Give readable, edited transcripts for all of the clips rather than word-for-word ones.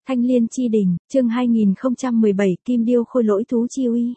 Thanh Liên Chi Đình, chương 2017, Kim Điêu Khôi Lỗi Thú Chi Uy.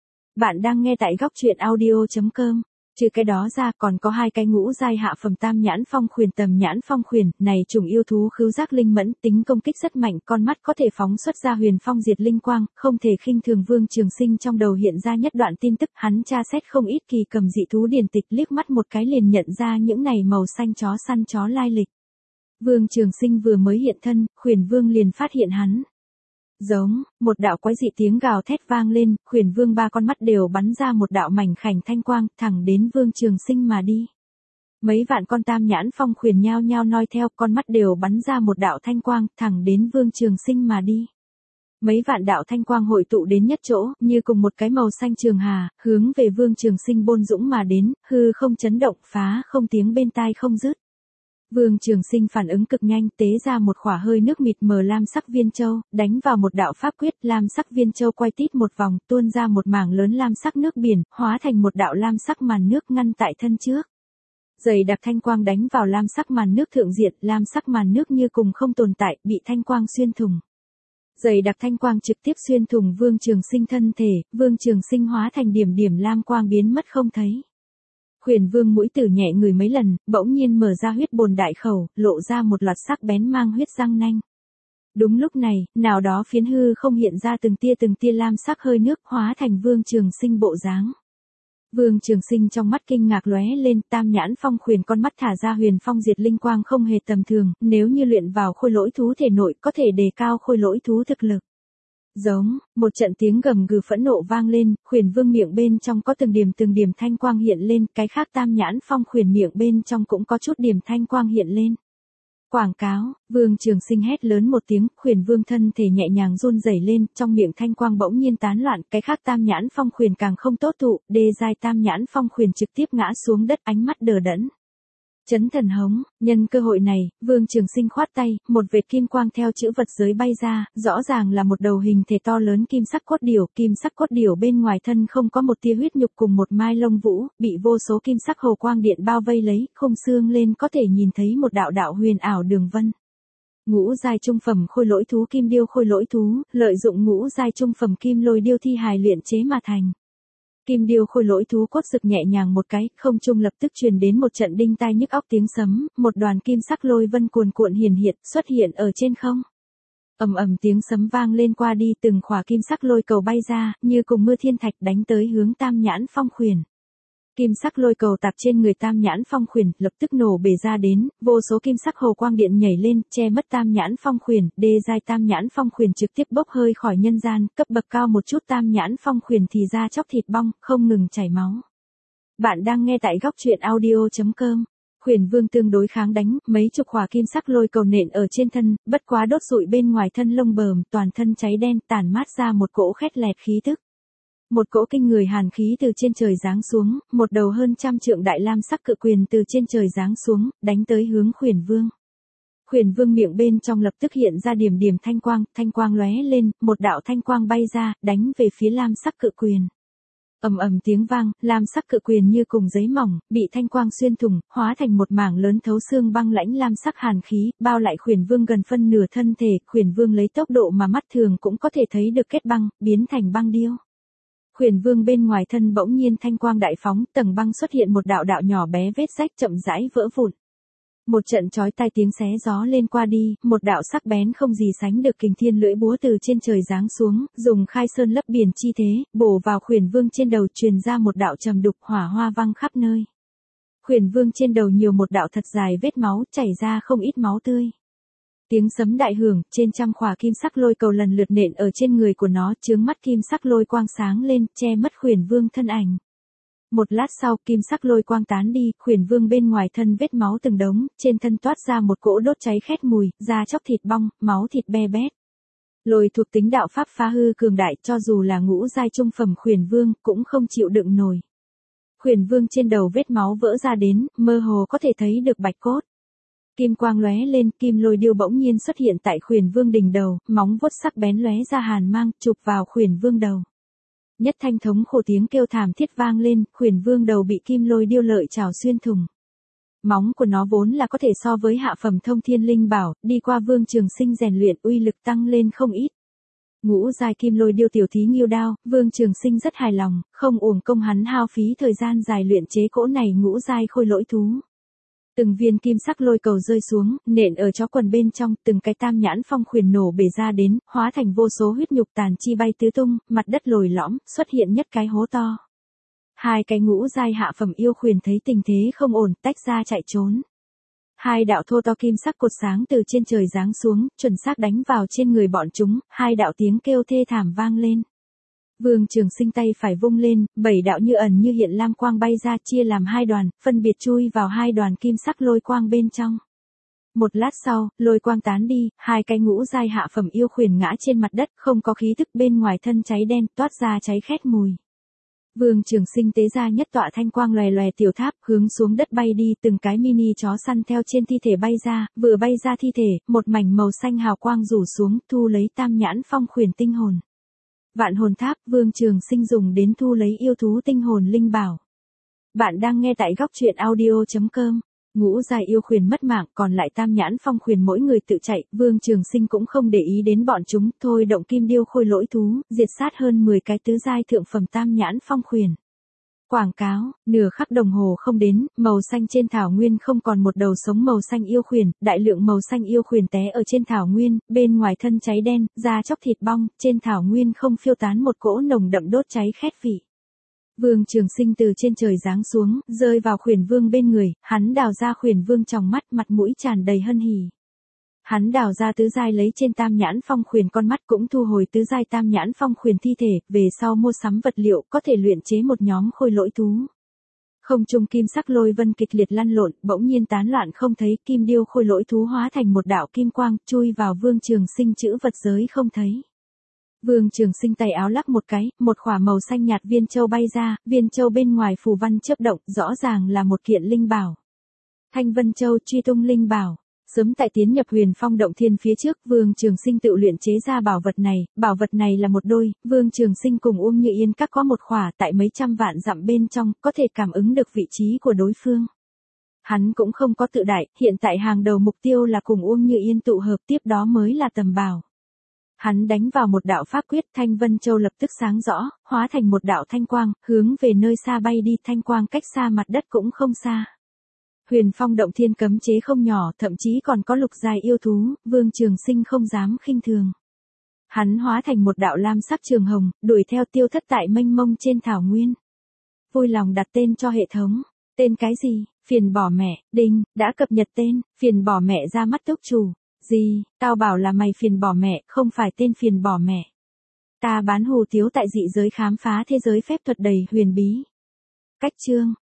Bạn đang nghe tại góc truyện audio.com. Trừ cái đó ra còn có hai cái ngũ giai hạ phẩm tam nhãn phong khuyển tầm nhãn phong khuyển, này trùng yêu thú khứu giác linh mẫn, tính công kích rất mạnh, con mắt có thể phóng xuất ra huyền phong diệt linh quang, không thể khinh thường. Vương Trường Sinh trong đầu hiện ra nhất đoạn tin tức, hắn tra xét không ít kỳ cầm dị thú điển tịch, liếc mắt một cái liền nhận ra những này màu xanh chó săn chó lai lịch. Vương Trường Sinh vừa mới hiện thân, Khuyển Vương liền phát hiện hắn. Giống, một đạo quái dị tiếng gào thét vang lên, Khuyển Vương ba con mắt đều bắn ra một đạo mảnh khảnh thanh quang, thẳng đến Vương Trường Sinh mà đi. Mấy vạn con tam nhãn phong khuyển nhao nhao noi theo, con mắt đều bắn ra một đạo thanh quang, thẳng đến Vương Trường Sinh mà đi. Mấy vạn đạo thanh quang hội tụ đến nhất chỗ, như cùng một cái màu xanh trường hà, hướng về Vương Trường Sinh bôn dũng mà đến, hư không chấn động, phá không tiếng bên tai không dứt. Vương Trường Sinh phản ứng cực nhanh, tế ra một khỏa hơi nước mịt mờ lam sắc viên châu, đánh vào một đạo pháp quyết, lam sắc viên châu quay tít một vòng, tuôn ra một mảng lớn lam sắc nước biển, hóa thành một đạo lam sắc màn nước ngăn tại thân trước. Dày đặc thanh quang đánh vào lam sắc màn nước thượng diện, lam sắc màn nước như cùng không tồn tại, bị thanh quang xuyên thủng. Dày đặc thanh quang trực tiếp xuyên thủng Vương Trường Sinh thân thể, Vương Trường Sinh hóa thành điểm điểm lam quang biến mất không thấy. Khuyển Vương mũi tử nhẹ người mấy lần, bỗng nhiên mở ra huyết bồn đại khẩu, lộ ra một loạt sắc bén mang huyết răng nanh. Đúng lúc này, nào đó phiến hư không hiện ra từng tia lam sắc hơi nước, hóa thành Vương Trường Sinh bộ dáng. Vương Trường Sinh trong mắt kinh ngạc lóe lên, tam nhãn phong khuyển con mắt thả ra huyền phong diệt linh quang không hề tầm thường, nếu như luyện vào khôi lỗi thú thể nội có thể đề cao khôi lỗi thú thực lực. Giống, một trận tiếng gầm gừ phẫn nộ vang lên, Khuyển Vương miệng bên trong có từng điểm thanh quang hiện lên, cái khác tam nhãn phong khuyển miệng bên trong cũng có chút điểm thanh quang hiện lên. Quảng cáo, Vương Trường Sinh hét lớn một tiếng, Khuyển Vương thân thể nhẹ nhàng run rẩy lên, trong miệng thanh quang bỗng nhiên tán loạn, cái khác tam nhãn phong khuyển càng không tốt thụ, đê giai tam nhãn phong khuyển trực tiếp ngã xuống đất, ánh mắt đờ đẫn. Chấn thần hống, nhân cơ hội này, Vương Trường Sinh khoát tay, một vệt kim quang theo chữ vật giới bay ra, rõ ràng là một đầu hình thể to lớn kim sắc cốt điểu bên ngoài thân không có một tia huyết nhục cùng một mai lông vũ, bị vô số kim sắc hồ quang điện bao vây lấy, khung xương lên có thể nhìn thấy một đạo đạo huyền ảo đường vân. Ngũ giai trung phẩm khôi lỗi thú Kim Điêu khôi lỗi thú, lợi dụng ngũ giai trung phẩm kim lôi điêu thi hài luyện chế mà thành. Kim Điêu khôi lỗi thú cốt rực nhẹ nhàng một cái, không trung lập tức truyền đến một trận đinh tai nhức óc tiếng sấm, một đoàn kim sắc lôi vân cuồn cuộn hiển hiện, xuất hiện ở trên không. Ầm ầm tiếng sấm vang lên qua đi, từng khỏa kim sắc lôi cầu bay ra, như cùng mưa thiên thạch đánh tới hướng tam nhãn phong khuyển. Kim sắc lôi cầu tạp trên người tam nhãn phong khuyển, lập tức nổ bể ra đến, vô số kim sắc hồ quang điện nhảy lên, che mất tam nhãn phong khuyển, đê giai tam nhãn phong khuyển trực tiếp bốc hơi khỏi nhân gian, cấp bậc cao một chút tam nhãn phong khuyển thì da chóc thịt bong, không ngừng chảy máu. Bạn đang nghe tại góc truyện audio.com. Khuyển Vương tương đối kháng đánh, mấy chục khỏa kim sắc lôi cầu nện ở trên thân, bất quá đốt rụi bên ngoài thân lông bờm, toàn thân cháy đen, tản mát ra một cỗ khét lẹt khí tức. Một cỗ kinh người hàn khí từ trên trời giáng xuống, một đầu hơn trăm trượng đại lam sắc cự quyền từ trên trời giáng xuống, đánh tới hướng Khuyển Vương. Khuyển Vương miệng bên trong lập tức hiện ra điểm thanh quang lóe lên, một đạo thanh quang bay ra, đánh về phía lam sắc cự quyền. Ầm ầm tiếng vang, lam sắc cự quyền như cùng giấy mỏng, bị thanh quang xuyên thủng, hóa thành một mảng lớn thấu xương băng lãnh lam sắc hàn khí, bao lại Khuyển Vương gần phân nửa thân thể, Khuyển Vương lấy tốc độ mà mắt thường cũng có thể thấy được kết băng, biến thành băng điêu. Khuyển Vương bên ngoài thân bỗng nhiên thanh quang đại phóng, tầng băng xuất hiện một đạo đạo nhỏ bé vết rách chậm rãi vỡ vụn. Một trận chói tai tiếng xé gió lên qua đi, một đạo sắc bén không gì sánh được kình thiên lưỡi búa từ trên trời giáng xuống, dùng khai sơn lấp biển chi thế, bổ vào Khuyển Vương trên đầu, truyền ra một đạo trầm đục, hỏa hoa văng khắp nơi. Khuyển Vương trên đầu nhiều một đạo thật dài vết máu, chảy ra không ít máu tươi. Tiếng sấm đại hưởng, trên trăm khỏa kim sắc lôi cầu lần lượt nện ở trên người của nó, chướng mắt kim sắc lôi quang sáng lên, che mất Khuyển Vương thân ảnh. Một lát sau, kim sắc lôi quang tán đi, Khuyển Vương bên ngoài thân vết máu từng đống, trên thân toát ra một cỗ đốt cháy khét mùi, da chóc thịt bong, máu thịt be bét. Lôi thuộc tính đạo pháp phá hư cường đại, cho dù là ngũ giai trung phẩm Khuyển Vương, cũng không chịu đựng nổi. Khuyển Vương trên đầu vết máu vỡ ra đến, mơ hồ có thể thấy được bạch cốt. Kim quang lóe lên, kim lôi điêu bỗng nhiên xuất hiện tại Khuyển Vương đỉnh đầu, móng vuốt sắc bén lóe ra hàn mang, chụp vào Khuyển Vương đầu. Nhất thanh thống khổ tiếng kêu thảm thiết vang lên, Khuyển Vương đầu bị kim lôi điêu lợi chảo xuyên thủng. Móng của nó vốn là có thể so với hạ phẩm thông thiên linh bảo, đi qua Vương Trường Sinh rèn luyện uy lực tăng lên không ít. Ngũ giai kim lôi điêu tiểu thí nghiêu đao, Vương Trường Sinh rất hài lòng, không uổng công hắn hao phí thời gian dài luyện chế cỗ này ngũ giai khôi lỗi thú. Từng viên kim sắc lôi cầu rơi xuống, nện ở chó quần bên trong, từng cái tam nhãn phong khuyển nổ bể ra đến, hóa thành vô số huyết nhục tàn chi bay tứ tung, mặt đất lồi lõm, xuất hiện nhất cái hố to. Hai cái ngũ giai hạ phẩm yêu khuyển thấy tình thế không ổn, tách ra chạy trốn. Hai đạo thô to kim sắc cột sáng từ trên trời giáng xuống, chuẩn xác đánh vào trên người bọn chúng, hai đạo tiếng kêu thê thảm vang lên. Vương Trường Sinh tay phải vung lên, 7 đạo như ẩn như hiện lam quang bay ra chia làm hai đoàn, phân biệt chui vào hai đoàn kim sắc lôi quang bên trong. Một lát sau, lôi quang tán đi, hai cái ngũ giai hạ phẩm yêu khuyển ngã trên mặt đất, không có khí thức, bên ngoài thân cháy đen, toát ra cháy khét mùi. Vương Trường Sinh tế ra nhất tọa thanh quang lòe lòe tiểu tháp, hướng xuống đất bay đi, từng cái mini chó săn theo trên thi thể bay ra, vừa bay ra thi thể, một mảnh màu xanh hào quang rủ xuống, thu lấy tam nhãn phong khuyển tinh hồn. Vạn hồn tháp, Vương Trường Sinh dùng đến thu lấy yêu thú tinh hồn linh bảo. Bạn đang nghe tại góc truyện audio.com. Ngũ giai yêu khuyển mất mạng, còn lại tam nhãn phong khuyển mỗi người tự chạy, Vương Trường Sinh cũng không để ý đến bọn chúng, thôi động kim điêu khôi lỗi thú, diệt sát hơn 10 cái tứ giai thượng phẩm tam nhãn phong khuyển. Quảng cáo, nửa khắc đồng hồ không đến, màu xanh trên thảo nguyên không còn một đầu sống màu xanh yêu khuyển, đại lượng màu xanh yêu khuyển té ở trên thảo nguyên, bên ngoài thân cháy đen, da chóc thịt bong, trên thảo nguyên không phiêu tán một cỗ nồng đậm đốt cháy khét vị. Vương Trường Sinh từ trên trời giáng xuống, rơi vào khuyển vương bên người, hắn đào ra khuyển vương trong mắt, mặt mũi tràn đầy hân hỉ. Hắn đào ra tứ giai lấy trên tam nhãn phong khuyển con mắt, cũng thu hồi tứ giai tam nhãn phong khuyển thi thể, về sau mua sắm vật liệu có thể luyện chế một nhóm khôi lỗi thú. Không trung kim sắc lôi vân kịch liệt lăn lộn, bỗng nhiên tán loạn không thấy, kim điêu khôi lỗi thú hóa thành một đạo kim quang, chui vào Vương Trường Sinh chữ vật giới không thấy. Vương Trường Sinh tay áo lắc một cái, một khỏa màu xanh nhạt viên châu bay ra, viên châu bên ngoài phù văn chớp động, rõ ràng là một kiện linh bảo. Thanh Vân Châu truy tung linh bảo. Sớm tại tiến nhập Huyền Phong động thiên phía trước, Vương Trường Sinh tự luyện chế ra bảo vật này là một đôi, Vương Trường Sinh cùng Uông Như Yên các có một khỏa, tại mấy trăm vạn dặm bên trong, có thể cảm ứng được vị trí của đối phương. Hắn cũng không có tự đại, hiện tại hàng đầu mục tiêu là cùng Uông Như Yên tụ hợp, tiếp đó mới là tầm bảo. Hắn đánh vào một đạo pháp quyết, Thanh Vân Châu lập tức sáng rõ, hóa thành một đạo thanh quang, hướng về nơi xa bay đi, thanh quang cách xa mặt đất cũng không xa. Huyền Phong động thiên cấm chế không nhỏ, thậm chí còn có lục giai yêu thú, Vương Trường Sinh không dám khinh thường. Hắn hóa thành một đạo lam sắc trường hồng, đuổi theo tiêu thất tại mênh mông trên thảo nguyên. Vui lòng đặt tên cho hệ thống. Tên cái gì? Phiền bỏ mẹ, đinh, đã cập nhật tên, phiền bỏ mẹ ra mắt túc chủ. Gì, tao bảo là mày phiền bỏ mẹ, không phải tên phiền bỏ mẹ. Ta bán hủ tiếu tại dị giới khám phá thế giới phép thuật đầy huyền bí. Cách chương.